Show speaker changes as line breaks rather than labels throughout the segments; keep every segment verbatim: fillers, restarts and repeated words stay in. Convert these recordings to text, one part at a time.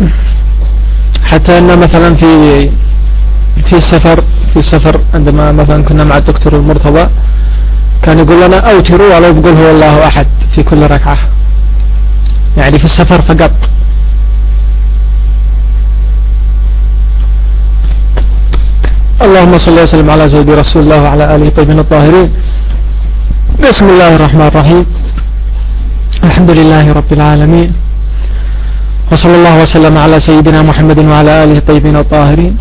حتى أن مثلا في في السفر في السفر عندما مثلا كنا مع الدكتور المرتضى كان يقول لنا أوتروا ولو بقول هو الله أحد في كل ركعة، يعني في السفر فقط. اللهم صل وسلم على سيدنا رسول الله وعلى آله الطيبين الطاهرين. بسم الله الرحمن الرحيم. الحمد لله رب العالمين، وصلى الله وسلم على سيدنا محمد وعلى آله الطيبين الطاهرين.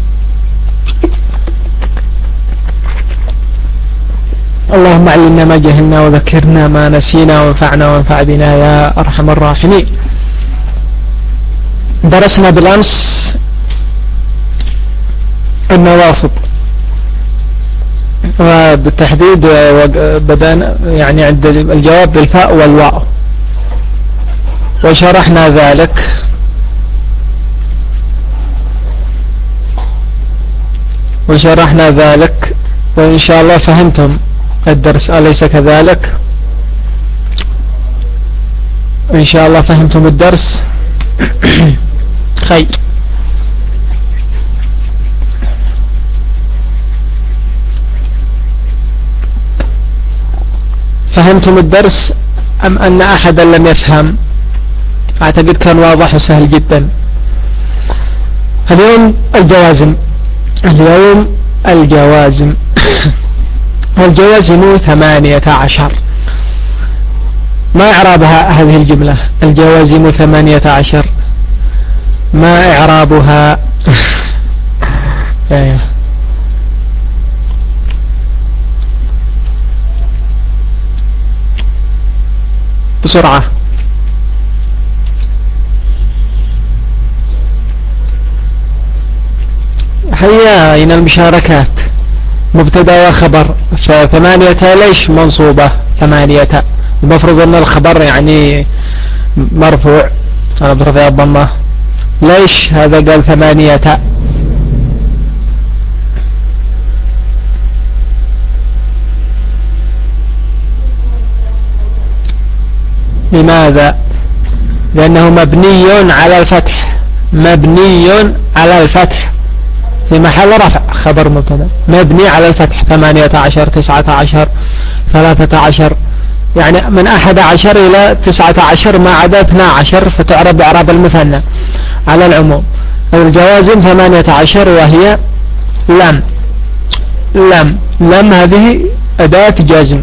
اللهم علمنا ما جهلنا وذكرنا ما نسينا وانفعنا وانفع بنا يا أرحم الراحمين. درسنا بالأمس النواصب، وبالتحديد بدأنا يعني عند الجواب بالفاء والواو، وشرحنا ذلك. وشرحنا ذلك وإن شاء الله فهمتم الدرس، أليس كذلك؟ إن شاء الله فهمتم الدرس. خير. فهمتم الدرس أم أن أحدا لم يفهم؟ أعتقد كان واضح وسهل جدا. اليوم الجوازم. اليوم الجوازم. والجوازم ثمانية عشر. ما إعرابها هذه الجملة؟ الجوازم ثمانية عشر، ما إعرابها؟ بسرعة. هيا أين المشاركات؟ مبتدا وخبر. فثمانية ليش منصوبة؟ ثمانية المفروض أن الخبر يعني مرفوع، أنا برفع الضمة. ليش هذا قال ثمانية؟ لماذا؟ لأنه مبني على الفتح، مبني على الفتح في محل رفع، خبر مبتدا مبني على الفتح. ثمانية عشر، تسعة عشر، ثلاثة عشر، يعني من أحد عشر إلى تسعة عشر ما عدا اثنا عشر فتعرب بإعراب المثنى على العموم. الجوازم ثمانية عشر وهي لم. لم لم هذه أداة جزم.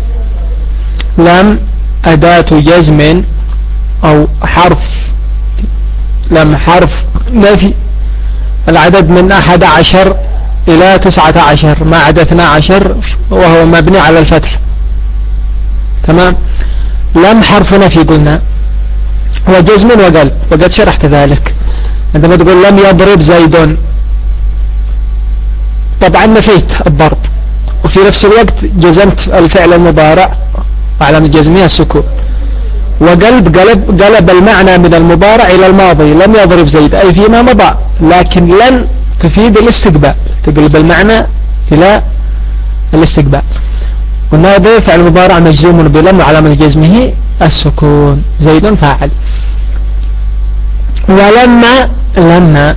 لم أداة جزم أو حرف. لم حرف نفي. العدد من أحد عشر إلى تسعة عشر ما عدا اثنا عشر وهو مبني على الفتح. تمام. لم حرف نفي قلنا وجزم وقلب، وقد شرحت ذلك عندما تقول لم يضرب زيد، طبعا نفيت الضرب وفي نفس الوقت جزمت الفعل المضارع وعلامة جزمها السكون. وقلب قلب قلب المعنى من المضارع إلى الماضي. لم يضرب زيد أي فيما مضى، لكن لن تفيد الاستقبال، تقلب المعنى إلى الاستقبال. قلنا هذا فعل مضارع مجزوم بلم وعلامة جزمه السكون. زيد فاعل. ولما لما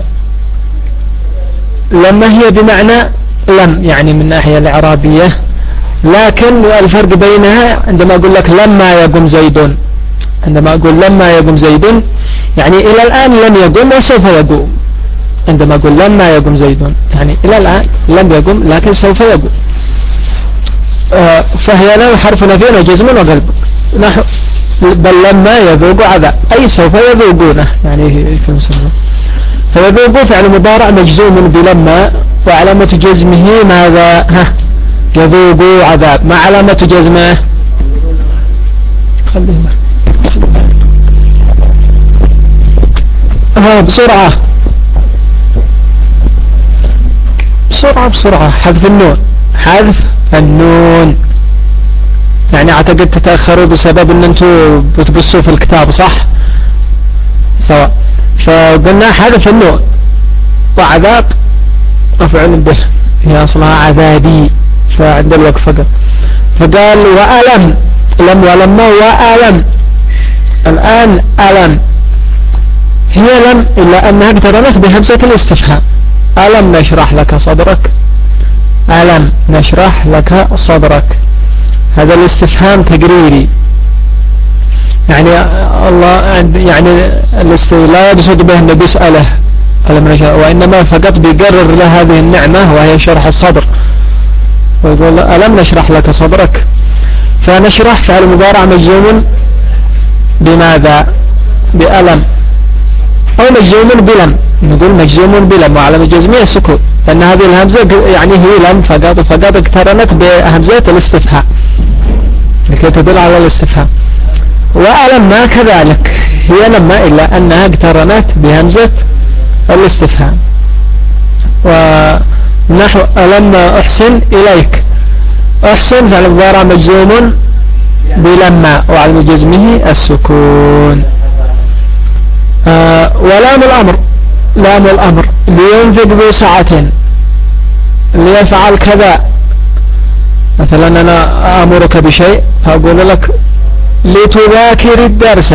لما هي بمعنى لم يعني من الناحية الإعرابية، لكن الفرق بينها عندما أقول لك لما يقوم زيد، عندما أقول لما يقوم زيد يعني إلى الآن لم يقوم وسوف يقوم. عندما أقول لما يقوم زيد يعني إلى الآن لم يقوم لكن سوف يقوم. آه فهي لم حرف نفي وجزم وقلب. نحو بل لما يذوق عذاب أي سوف يذوقونه يعني في مسلم. فيذوق فعل مضارع مجزوم بلما وعلامة جزمه ماذا؟ ها يذوق عذاب. ما علامة جزمه؟ خلينا ها بسرعة بسرعة بسرعة. حذف النون. حذف النون يعني اعتقد تتأخروا بسبب ان انتوا بتبصوا في الكتاب صح؟ سواء. فقلنا حذف النون. وعذاب مفعول به، هي اصلها عذابي فعند الوقف قال. فقال وألم. لم ولما وألم. الآن ألم هي ألم إلا أنها اقترنت بهمزة الاستفهام. ألم نشرح لك صدرك، ألم نشرح لك صدرك، هذا الاستفهام تقريري، يعني الله يعني لا يقصد به أنه بيسأله ألم نشرح، وإنما فقط بيقرر له هذه النعمة وهي شرح الصدر، ويقول ألم نشرح لك صدرك. فنشرح فعل مضارع مجزوم بماذا؟ بألم، أو مجزوم بلم، نقول مجزوم بلم وعلامة جزمه السكون، لأن هذه الهمزة يعني هي لم فقط فقط اقترنت بهمزة الاستفهام لكي تدل على الاستفهام. وألم ما كذلك، هي لما إلا أنها اقترنت بهمزة الاستفهام. ونحو ألم أحسن إليك، أحسن فعل مضارع مجزوم بلما وعلامة جزمه السكون. آه ولام الأمر، لام الأمر لينفق ذو سعة، ليفعل كذا، مثلا أنا أمرك بشيء فأقول لك لتذاكر الدرس،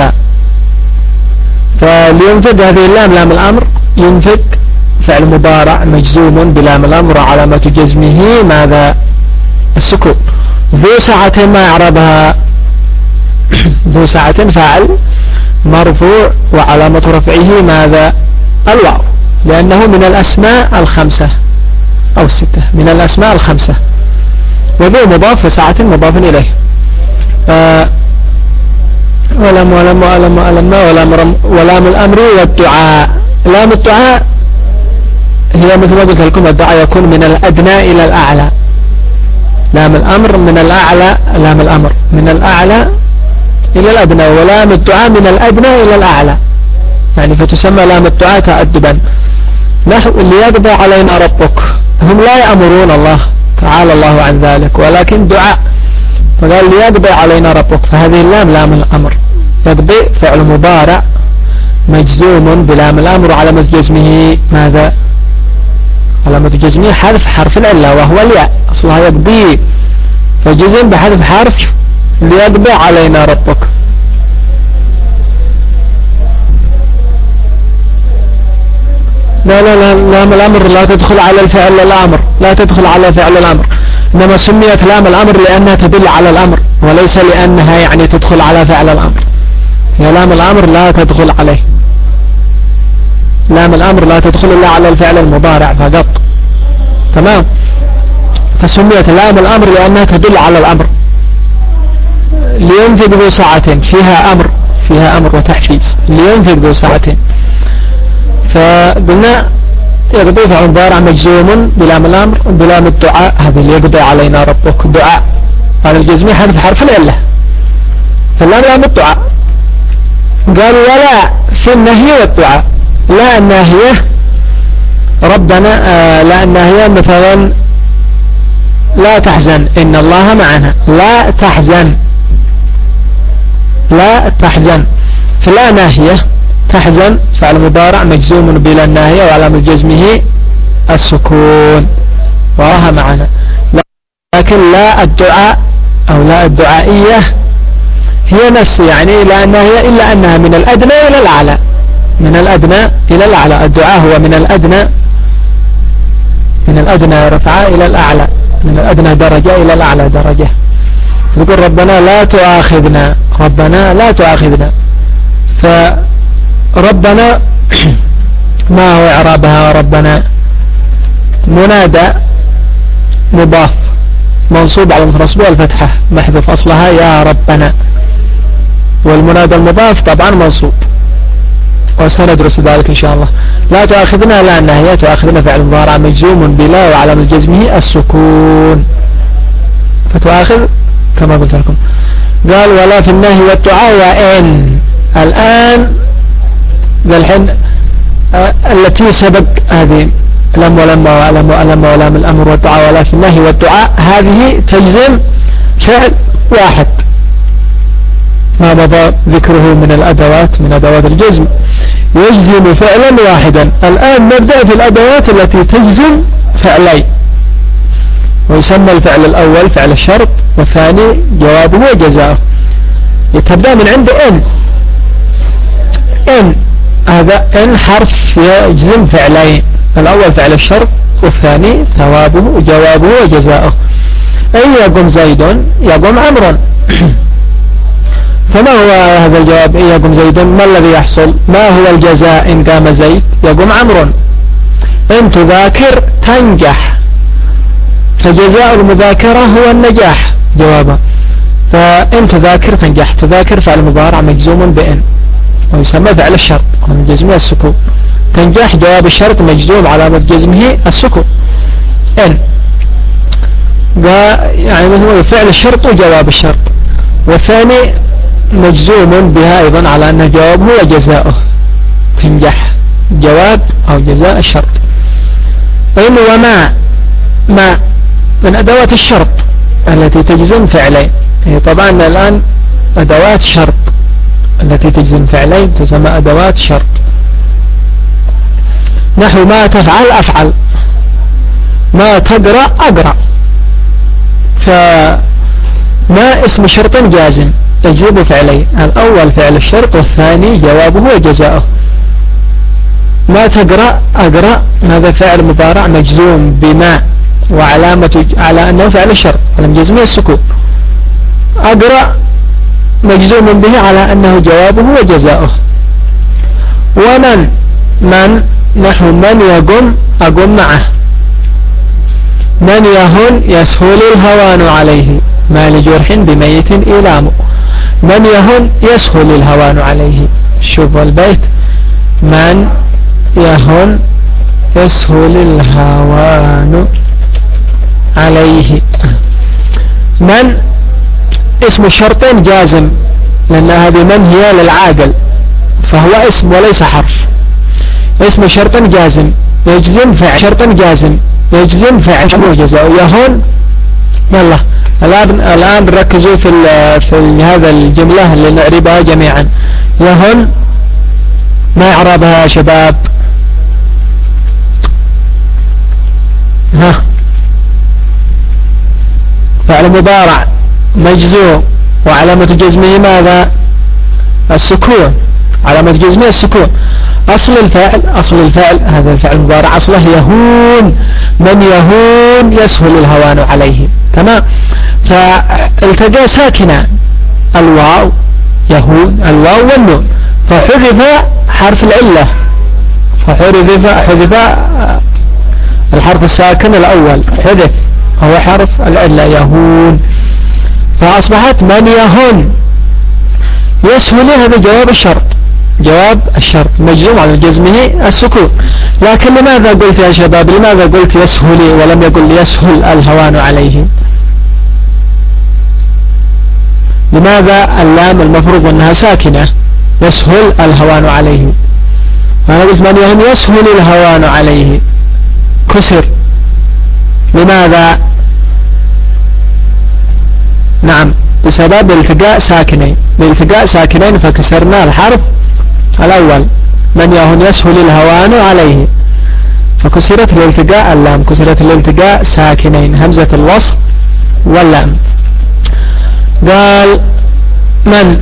فلينفق هذه اللام لام الأمر، ينفق فعل مضارع مجزوم بلام الأمر علامة جزمه ماذا؟ السكون. ذو سعة ما يعربها؟ ذو سعة فاعل مرفوع وعلامة رفعه ماذا؟ الواو، لأنه من الأسماء الخمسة أو الستة، من الأسماء الخمسة. وذو مضاف وسعة مضاف إليه. آه ولم ولم ولم ولم ولم ولام الأمر والدعاء، لام الدعاء هي مثل ما قلت لكم الدعاء يكون من الأدنى إلى الأعلى، لام الأمر من الأعلى، لام الأمر من الأعلى إلى الأدنى، ولام الدعاء من الأدنى إلى الأعلى، يعني فتسمى لام الدعاء تأدبا. نحو ليقضى علينا ربك، هم لا يأمرون الله تعالى الله عن ذلك، ولكن دعاء، فقال ليقضى علينا ربك، فهذه اللام لام الأمر. يقضي فعل مضارع مجزوم بلام الأمر وعلامة جزمه ماذا؟ علامة جزمه حذف حرف العلة وهو الياء، أصلها يقضي، فجزم بحذف حرف ليقضى علينا ربك. لا لا لا لام الأمر لا تدخل على الفعل الأمر، لا تدخل على فعل الأمر، إنما سميت لام الأمر لأنها تدل على الأمر وليس لأنها يعني تدخل على فعل الأمر. هي لام الأمر لا تدخل عليه، لام الأمر لا تدخل إلا على الفعل المضارع فقط، تمام. فسميت لام الأمر لأنها تدل على الأمر. لينفق ذو سعة فيها أمر، فيها أمر وتحفيز، لينفق ذو سعة. فقلنا يقضي فعل مضارع مجزوم بلام الأمر بلام الدعاء، هذا اللي يقضي علينا ربك دعاء، قال الجزمي حذف حرف العلة، فاللام لام الدعاء. قال ولا في النهي والدعاء، لا الناهية ربنا آه لا الناهية مثلا لا تحزن إن الله معنا، لا تحزن، لا تحزن، فلا ناهية تحزن فعل مضارع مجزوم بلا الناهية وعلامة جزمه السكون وراها معنا. لكن لا الدعاء أو لا الدعائية هي نفس يعني لا الناهية إلا أنها من الأدنى إلى الأعلى، من الأدنى إلى الأعلى. الدعاء هو من الأدنى، من الأدنى رفعة إلى الأعلى، من الأدنى درجة إلى الأعلى درجة. يقول ربنا لا تؤاخذنا، ربنا لا تؤاخذنا، فربنا ما هو إعرابها؟ ربنا منادى مضاف منصوب على نصبه الفتحة محذوف أصلها يا ربنا، والمنادى المضاف طبعا منصوب وسندرس ذلك إن شاء الله. لا تؤاخذنا لا النهي، تؤاخذنا فعل مضارع مجزوم بلا وعلامة جزمه السكون، فتؤاخذ كما قلت لكم. قال ولا في النهي والدعاء وإن، الآن بالحين آه التي سبق هذه لم ولما ولم ولم ولم الأمر والدعاء ولا في النهي والدعاء، هذه تجزم فعل واحد ما مضى ذكره من الأدوات، من أدوات الجزم يجزم فعلا واحدا. الآن نبدأ في الأدوات التي تجزم فعلين، ويسمى الفعل الأول فعل الشرط والثاني جوابه وجزاؤه. يتبدأ من عند إن، إن هذا إن حرف يجزم فعلين، الأول فعل الشرط والثاني ثوابه جوابه وجزاؤه. إن يقم زيد يقم عمرو. فما هو هذا الجواب؟ إن يقم زيد ما الذي يحصل؟ ما هو الجزاء إن قام زيد يقم عمرو؟ إن تذاكر تنجح، فجزاء المذاكرة هو النجاح جوابا. فإن تذاكر تنجح، تذاكر فعل مضارع مجزوم بإن ويسمى فعل الشرط من جزمه السكون. تنجح جواب الشرط مجزوم علامة جزمه السكون. إن يعني مثل فعل الشرط وجواب الشرط، والثاني مجزوم بها أيضا على أن الجواب هو جزاؤه. تنجح جواب أو جزاء الشرط. إن وما ما من أدوات الشرط التي تجزم فعلين. طبعا الآن أدوات شرط التي تجزم فعلين تسمى أدوات شرط. نحو ما تفعل أفعل، ما تقرأ أقرأ. فما اسم شرط جازم يجزم فعلين، الأول فعل الشرط والثاني جوابه وجزاؤه. ما تقرأ أقرأ هذا فعل مضارع مجزوم بما وعلامة على أنه فعل الشرط ولم جزمه السكون. أقرأ مجزوم به على أنه جوابه وجزاؤه. ومن من نحو من يقم أقم معه. من يهن يسهل الهوان عليه، ما لجرح بميت إيلام. من يهن يسهل الهوان عليه. شوفوا البيت، من يهن يسهل الهوان عليه. من اسم شرط جازم، لأن هذه من هي للعاقل فهو اسم وليس حرف. اسم شرط جازم يجزم فعل شرط جازم يجزم فعل وجزاء. يهون يلا الآن الآن ركزوا في في هذا الجملة اللي نعربها جميعا. يهون ما إعرابها يا شباب؟ ها فعل مضارع مجزوم وعلامة جزمه ماذا؟ السكون. علامة جزمه السكون. أصل الفعل أصل الفعل هذا الفعل المضارع أصله يهون. من يهون يسهل الهوان عليه. تمام. فالتقى ساكنة الواو يهون الواو والنون، فحذف حرف العلة، فحذف حذف الحرف الساكن الأول حذف هو حرف العلة يهون، فأصبحت من يهون يسهل. هذا جواب الشرط جواب الشرط مجزوم على جزمه السكون. لكن لماذا قلت يا شباب لماذا قلت يسهل ولم يقل يسهل الهوان عليه؟ لماذا اللام المفروض أنها ساكنة؟ يسهل الهوان عليه. أنا قلت من يهون يسهل الهوان عليه كسر. لماذا؟ نعم بسبب التقاء ساكنين. بالتقاء ساكنين فكسرنا الحرف الأول من يهون يسهل الهوان عليه، فكسرت الالتقاء اللام، كسرت الالتقاء ساكنين همزة الوصل واللام. قال من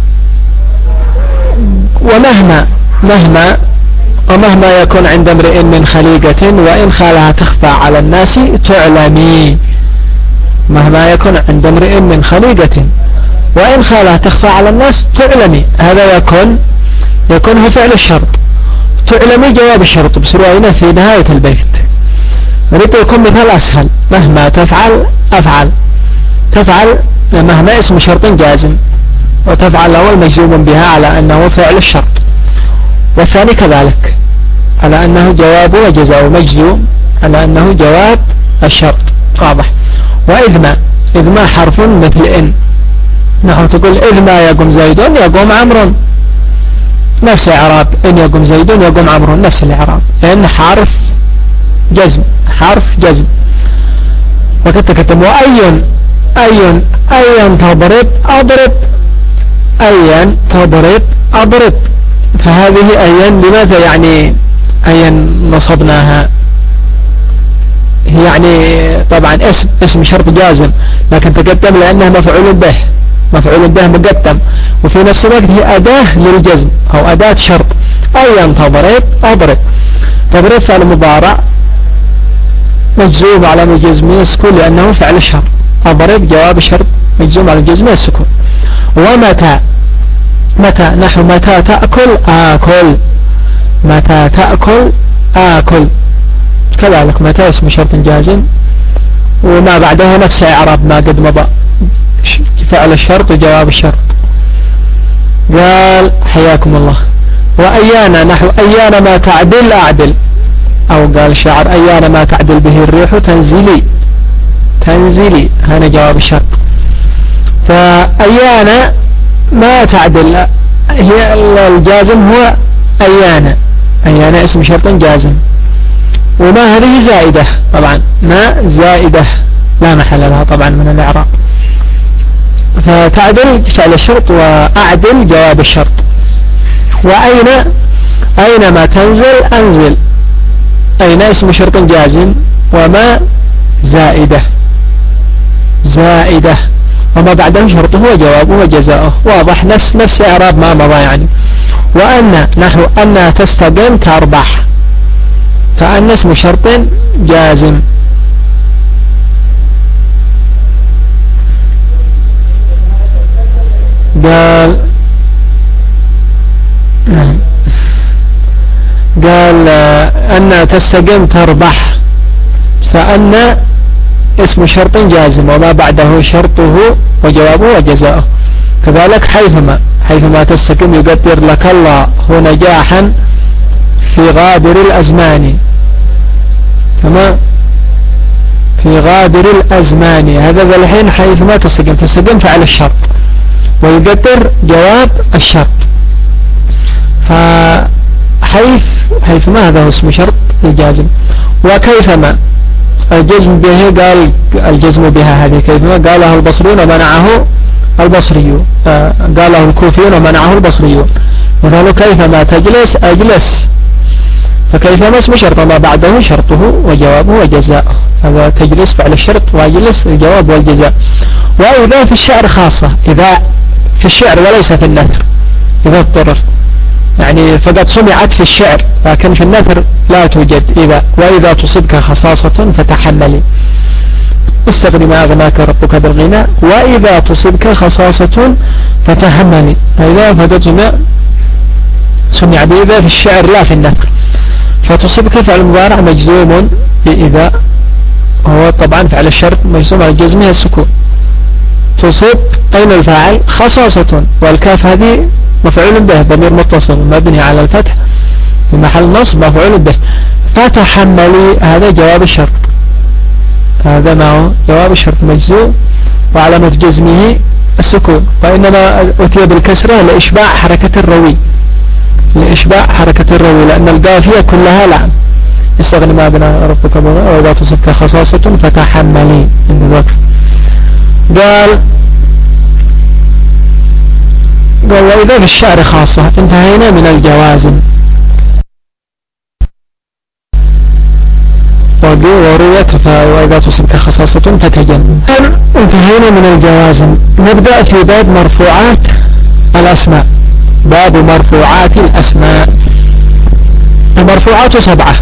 ومهما مهما ومهما يكون عند امرئ من خليقة وإن خالها تخفى على الناس تعلمي. مهما يكون عند امرئ من خليقة وإن خالها تخفى على الناس تعلمي. هذا يكون يكون هو فعل الشرط. تعلمي جواب الشرط بسرعة في نهاية البيت. نريد يكون مثال أسهل. مهما تفعل أفعل. تفعل مهما اسم شرط جازم، وتفعل الأول مجزوم بها على أنه فعل الشرط، والثاني كذلك على أنه جواب وجزاء مجزوم على أنه جواب الشرط. واضح. وإذ ما إذ ما حرف مثل إن، نحن تقول إذ ما يقوم زيد يقوم عمرو، نفس إعراب إن يقوم زيد يقوم عمرو نفس الإعراب. إن حرف جزم حرف جزم. وقد تكتم وأي أي أي تضرب أضرب أي تضرب أضرب. فهذه أي لماذا يعني أي نصبناها؟ يعني طبعا اسم اسم شرط جازم لكن تقدم لأنها مفعول به مفعول به مقدم، وفي نفس الوقت هي أداة للجزم أو أداة شرط، أيا تضرب أضرب. تضرب فعل مضارع مجزوم على جزمه السكون لأنه فعل الشرط. أضرب جواب شرط مجزوم على جزمه السكون. ومتى متى نحو متى تأكل آكل. متى تأكل آكل. كذلك متى اسم شرط جازم وما بعده نفس إعراب ما قد مضى فعل الشرط وجواب الشرط. قال حياكم الله وأيانا نحو أيانا ما تعدل أعدل. أو قال شاعر أيانا ما تعدل به الريح تنزلي تنزلي. هذا جواب الشرط. فأيانا ما تعدل هي الجازم هو أيانا. أيانا اسم شرط جازم وما هذه زائدة طبعا ما زائدة لا محل لها طبعا من الإعراب. فتعدل فعل الشرط وأعدل جواب الشرط. وأين أينما تنزل أنزل. أين اسم شرط جازم وما زائدة زائدة وما بعده شرطه وجوابه وجزاؤه. واضح نفس نفس إعراب ما مضى يعني. وأن نحو أن تستقيم تربح. فأن اسم شرط جازم. قال قال أن تستقيم تربح. فأن اسم شرط جازم وما بعده شرطه وجوابه وجزاؤه. كذلك حيثما حيثما تستقيم يقدر لك الله هو نجاحا في غابر الأزمان. تمام في غابر الأزمان. هذا ذا الحين حيثما تستقيم تستقيم فعل الشرط ويقدر جواب الشرط. فحيث حيثما هذا هو اسم شرط الجازم. وكيفما الجزم به قال الجزم بها هذه كيفما قاله البصريون ومنعه البصري. قاله الكوفيون ومنعه البصريون. مثال كيفما تجلس أجلس. فكيفما اسم شرط ما بعده شرطه وجوابه وجزاؤه. هذا تجلس فعل الشرط واجلس الجواب والجزاء. وإذا في الشعر خاصة إذا في الشعر وليس في النثر إذا اضطررت يعني فقد سمعت في الشعر لكن في النثر لا توجد إذا. وإذا تصبك خصاصة فتحملي استغني ما أغناك ربك بالغنى. وإذا تصبك خصاصة فتحملي. إذا فقد سمع سمع بإذا في الشعر لا في النثر. فتصبك فعل مضارع مجزوم بإذا هو طبعا فعل الشرط مجزوم على جزمه السكون. تصب أين الفاعل خصاصة والكاف هذه مفعول به ضمير متصل مبني على الفتح في محل نصب مفعول به. فتحملي هذا جواب الشرط. هذا ما هو جواب الشرط مجزوم وعلامة جزمه السكون. وإنما أتي بالكسرة لإشباع حركة الروي لإشباع حركة الروي لأن القافية كلها لا. استغني ما بنا ربك بغى. وإذا تصبك خصاصة فتحملي عند الوقف. قال قال وإذا في الشعر خاصة انتهينا من الجوازم. ورويت وإذا تصبك خصاصة فتجن. انتهينا من الجوازم. نبدأ في باب مرفوعات الأسماء. باب مرفوعات الأسماء. المرفوعات سبعة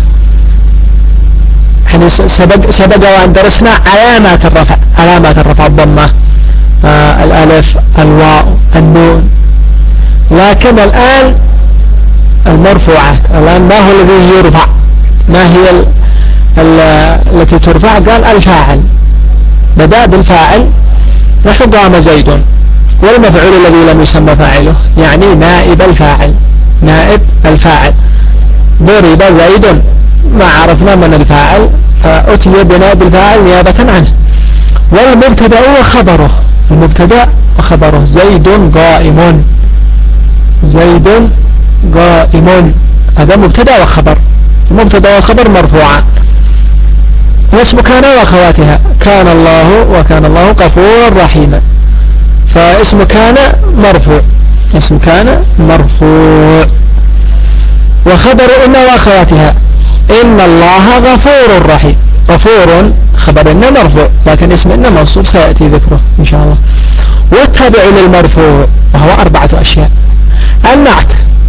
يعني سبق, سبق وأن درسنا علامات الرفع. علامات الرفع الضمة آه الألف الواو النون. لكن الآن المرفوعات الآن ما هو الذي يرفع ما هي ال ال التي ترفع. قال الفاعل. بدأ بالفاعل نحو قام زيد والمفعول الذي لم يسمى فاعله يعني نائب الفاعل. نائب الفاعل. ضرب زيد ما عرفنا من الفاعل فأتي بنائب الفاعل نيابة عنه. والمبتدأ وخبره. المبتدأ وخبره زيد قائم. زيد قائم هذا مبتدأ وخبر. المبتدأ والخبر مرفوعان. واسم كان وأخواتها كان الله وكان الله غفورا رحيما. فاسم كان مرفوع. اسم كان مرفوع. وخبر إن وأخواتها إن الله غفور رحيم. غفور خبر إن مرفوع لكن اسم إن منصوب سيأتي ذكره إن شاء الله. والتابع للمرفوع وهو أربعة أشياء. النعت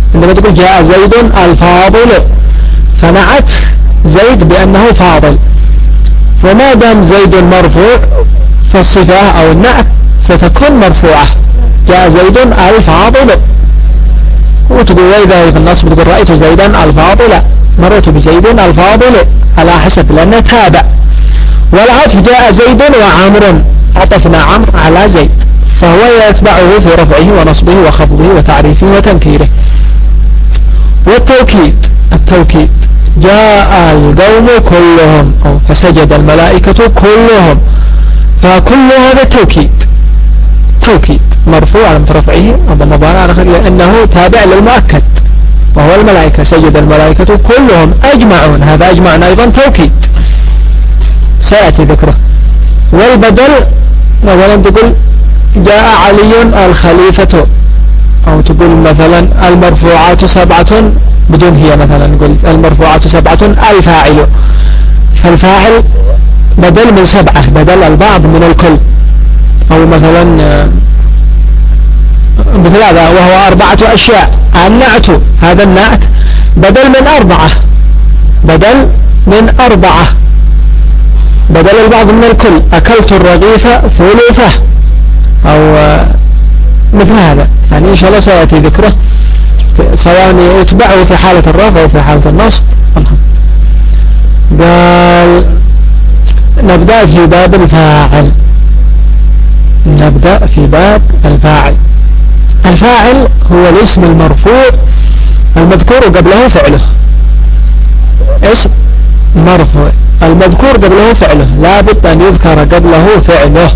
عندما تقول جاء زيد الفاضل فنعت زيد بأنه فاضل، وما دام زيد مرفوع فالصفة أو النعت ستكون مرفوعة، جاء زيد الفاضل. وتقول وإذا في النصب تقول رأيت زيدا الفاضل، مررت بزيد الفاضل على حسب لأنه تابع. والعطف جاء زيد وعمر، عطفنا عمر على زيد، فهو يتبعه في رفعه ونصبه وخفضه وتعريفه وتنكيره. والتوكيد، التوكيد جاء القوم كلهم أو فسجد الملائكة كلهم، فكل هذا توكيد، توكيد مرفوع على رفعه وضم على آخره لأنه تابع للمؤكد وهو الملائكة، سجد الملائكة كلهم أجمعون، هذا أجمعون أيضا توكيد سيأتي ذكره. والبدل مثلا تقول جاء علي الخليفة، أو تقول مثلا المرفوعات سبعة بدون هي، مثلا نقول المرفوعات سبعة الفاعل، فالفاعل بدل من سبعة، بدل البعض من الكل. أو مثلا مثل هذا وهو أربعة أشياء، النعت هذا النعت بدل من أربعة، بدل من أربعة، بدل البعض من الكل، أكلت الرغيف ثلثه، أو مثل هذا. يعني إن شاء الله سيأتي ذكره سواء يتبعه في حالة الرفع أو في حالة النصب. قال نبدأ في باب الفاعل، نبدأ في باب الفاعل. الفاعل هو الاسم المرفوع المذكور قبله فعله، اسم مرفوع المذكور قبله فعله، لا بد أن يذكر قبله فعله،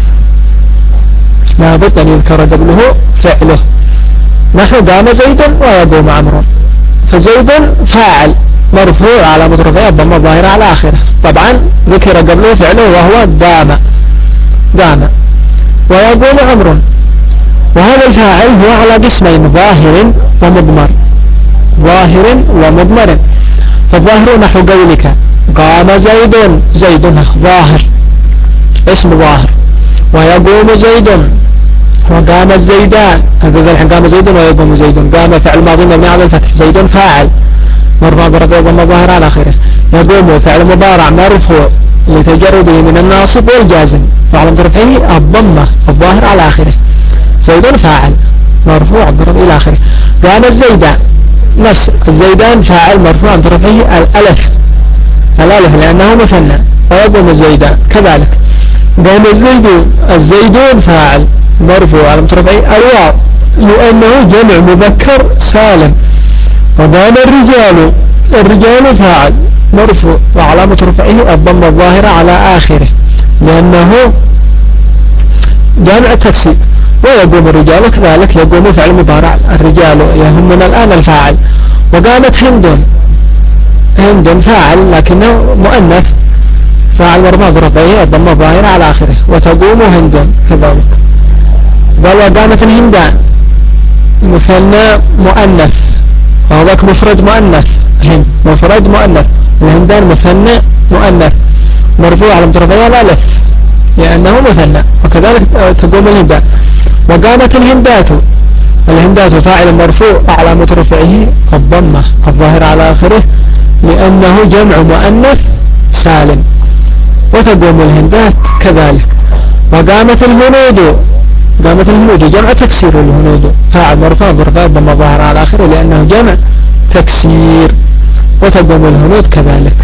لا بد أن يذكر قبله فعله. نحن قام زيد ويقوم عمرو، فزيد فاعل مرفوع على مترفع الضم الظاهرة على آخره، طبعا ذكر قبله فعله وهو قام، قام ويقوم عمرو. وهذا الفاعل هو على قسمين، ظاهر ومضمر، ظاهر ومضمر. فالظاهر نحو قولك قام زيد، زيد ظاهر اسم ظاهر، ويقوم زيد وقام الزيدان، هذا الحين قام زيد ويقوم زيد، قام فعل ماضي مبني على الفتح، زيد فاعل مرفوع برفع ضم ظاهر على آخره، يقوم فعل مضارع مرفوع لتجرده من الناصب والجازم وعلى رفعه الضمة الظاهر على آخره، زيد فاعل مرفوع برفع إلى آخره. قام الزيدان نفس الزيدان فاعل مرفوع برفعه الألف، الألف لأنه مثنى، ويقوم الزيدان كذلك. قام الزيدون، الزيدون فاعل مرفوع على رفعه الواو لأنه جمع مذكر سالم. وقام الرجال، الرجال فاعل مرفوع وعلامة رفعه الضمة الظاهرة على آخره لأنه جمع تكسير. ويقوم الرجال كذلك، يقوم فعل مضارع، الرجال يهمنا الآن الفاعل. وقامت هند، هند فاعل لكنه مؤنث، فاعل مرفوع برفعه الضمة الظاهرة على آخره، وتقوم هند كذلك. قال وقامت الهندان مثنى مؤنث، وهذاك مفرد مؤنث، هند مفرد مؤنث، الهندان مثنى مؤنث مرفوع على رفعه الألف لأنه مثنى، وكذلك تقوم الهندان. وقامت الهندات، الهندات فاعل مرفوع علامة رفعه الضمة الظاهرة على آخره لأنه جمع مؤنث سالم، وتقوم الهندات كذلك. وقامت الهنود، قامت الهنود جمع تكسير، الهنود فاعل مرفوع برفع الضمة الظاهرة على آخره لأنه جمع تكسير، وتقوم الهنود كذلك.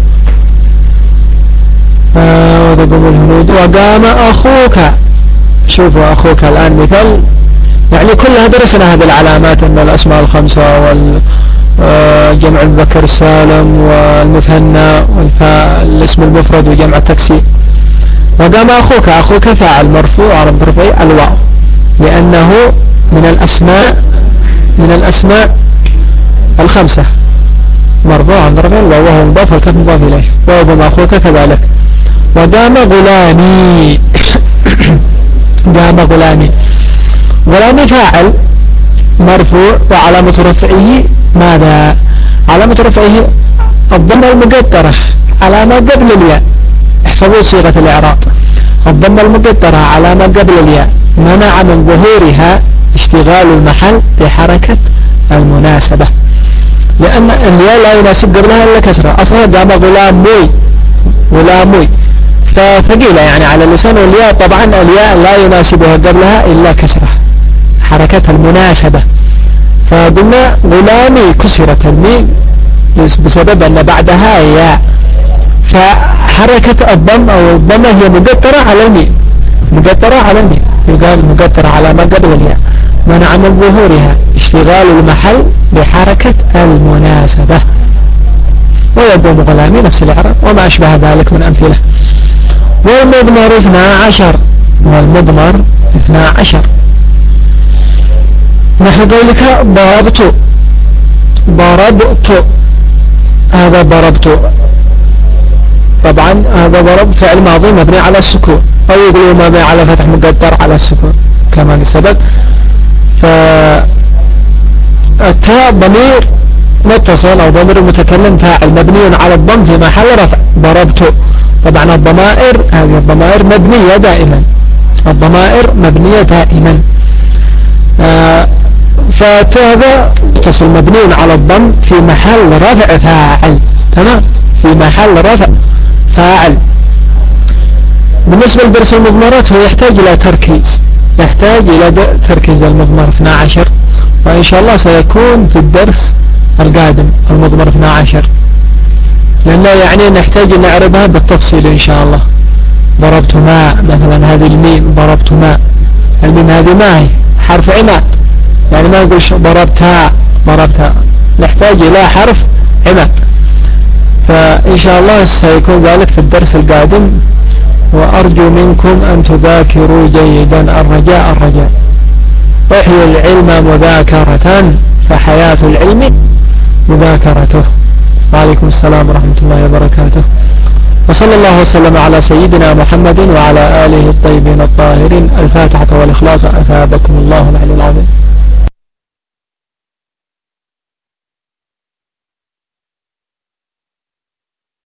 آه وتقوم الهنود. وقام أخوك، شوفوا أخوك الآن مثال، يعني كلها درسنا هذه العلامات أن الأسماء الخمسة والجمع المذكر السالم والمثنى والاسم المفرد وجمع التكسير. وقام أخوك، أخوك فاعل مرفوع على رفعه الواو لأنه من الأسماء، من الأسماء الخمسة مرفوع على رفعه الواو وهو مضاف والكاف مضاف إليه. وقام أخوك كذلك. وقام غلامي قام غلامي، غلامي فاعل مرفوع وعلامة رفعه ماذا؟ علامة رفعه الضمة المقدرة على ما قبل الياء، احفظوا صيغة الإعراب، الضمة المقدرة على ما قبل الياء منع من ظهورها اشتغال المحل بحركة المناسبة، لأن الياء لا يناسب قبلها إلا كسرة. أصلا قام غلامي غلامي فثقيلة يعني على اللسان، والياء طبعا الياء لا يناسبها قبلها إلا كسرة حركة المناسبة. فقلنا غلامي كسرت الميم بسبب أن بعدها ياء، فحركة الضم أو الضمة هي مقدرة على الميم، مقدرة على الميم، يقال مقدرة على ما قبل الياء، منع من ظهورها اشتغال المحل بحركة المناسبة. ويقوم غلامي نفس الإعراب وما أشبه ذلك من أمثلة. والمضمر اثنا عشر، والمضمر اثنا عشر نحو قولك ضربت، ضربت، هذا ضربت طبعا هذا ضرب فعل ماضي مبني على السكون، أو يقولوا مبني على فتح مقدر على السكون كما سبق. فالتاء ضمير متصل أو ضمير متكلم فاعل مبني على الضم في محل رفع. ضربت طبعا الضمائر هذه الضمائر مبنية دائما، الضمائر مبنية دائما. آه فهذا متصل مبني على الضم في محل رفع فاعل، تمام، في محل رفع فاعل. بالنسبة لدرس المضمرات هو يحتاج إلى تركيز، يحتاج إلى تركيز المضمر اثنا عشر، وإن شاء الله سيكون في الدرس القادم المضمر اثنا عشر، لأنه يعني نحتاج أن نعرضها بالتفصيل إن شاء الله. ضربت ماء مثلا، هذه الميم ضربت ماء، الميم هذه ما هي حرف عماد، يعني ما نقول ضربتها ضربتها، نحتاج إلى حرف عماد. فإن شاء الله سيكون ذلك في الدرس القادم. وأرجو منكم أن تذاكروا جيدا، الرجاء الرجاء. احيوا العلم مذاكرة، فحياة العلم مذاكرته. وعليكم السلام ورحمة الله وبركاته. وصلى الله وسلم على سيدنا محمد وعلى آله الطيبين الطاهرين. الفاتحة والإخلاص أثابكم الله العلي العظيم.